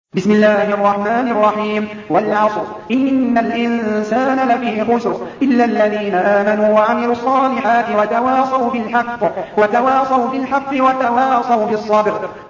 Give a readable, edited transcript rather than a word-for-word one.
بسم الله الرحمن الرحيم والعصر إن الإنسان لفي خسر إلا الذين آمنوا وعملوا الصالحات وتواصوا بالحق وتواصوا بالصبر